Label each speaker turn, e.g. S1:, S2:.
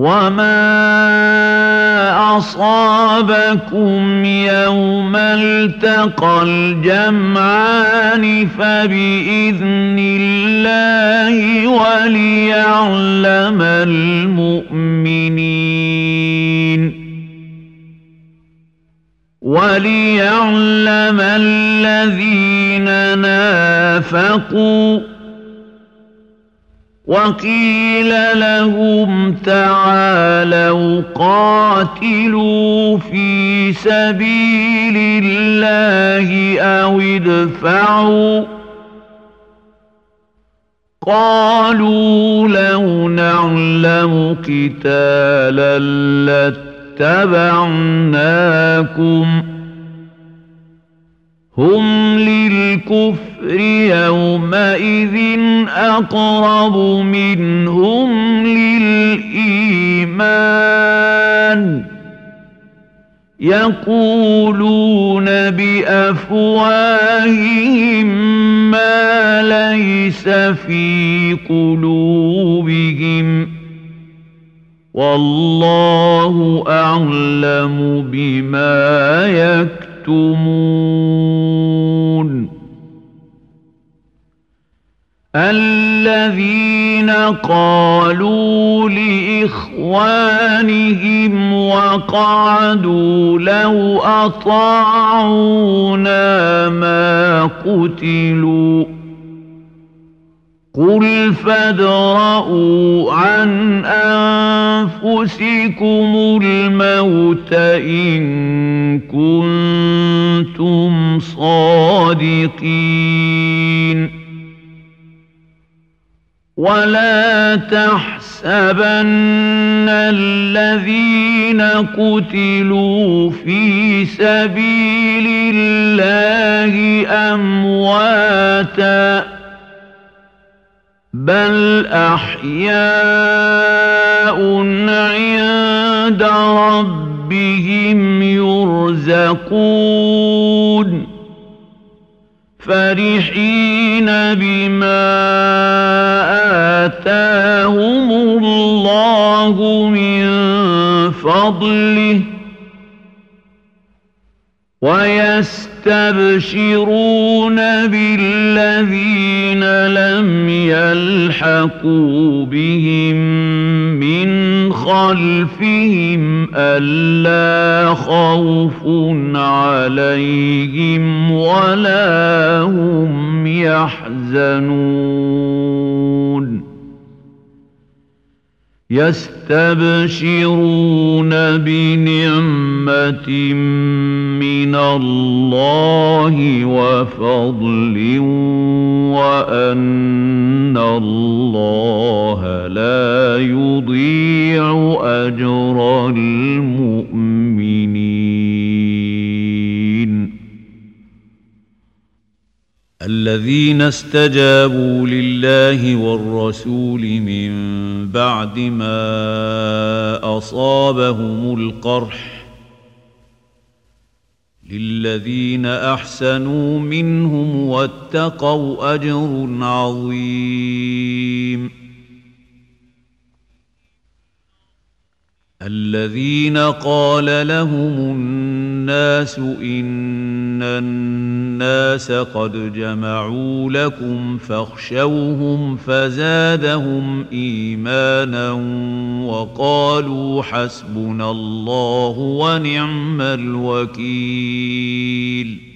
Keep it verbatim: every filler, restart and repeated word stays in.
S1: وما أصابكم يوم التقى الجمعان فبإذن الله وليعلم المؤمنين وليعلم الذين نافقوا. وقيل لهم تعالوا قاتلوا في سبيل الله أو ادفعوا قالوا لو نعلم قتالا لاتبعناكم هم للكفر يومئذ أقرب منهم للإيمان يقولون بأفواههم ما ليس في قلوبهم والله أعلم بما يكتمون. الذين قالوا لإخوانهم وقعدوا لو أطاعونا ما قتلوا قل فادرءوا عن أنفسكم الموت إن كنتم صادقين ولا تحسبن الذين قتلوا في سبيل الله أمواتاً بل أحياء عند ربهم يرزقون فرحين بما آتاهم الله من فضله ويستبشرون بالذين لم يلحقوا بهم من خلفهم ألا خوف عليهم ولا هم يحزنون يستبشرون بنعمة من الله وفضل وأن الله لا يضيع أجر المؤمنين. الذين استجابوا لله والرسول من بعد ما أصابهم القرح للذين أحسنوا منهم واتقوا أجر عظيم. الذين قال لهم الناس إن الناس قد جمعوا لكم فاخشوهم فزادهم إيمانا وقالوا حسبنا الله ونعم الوكيل.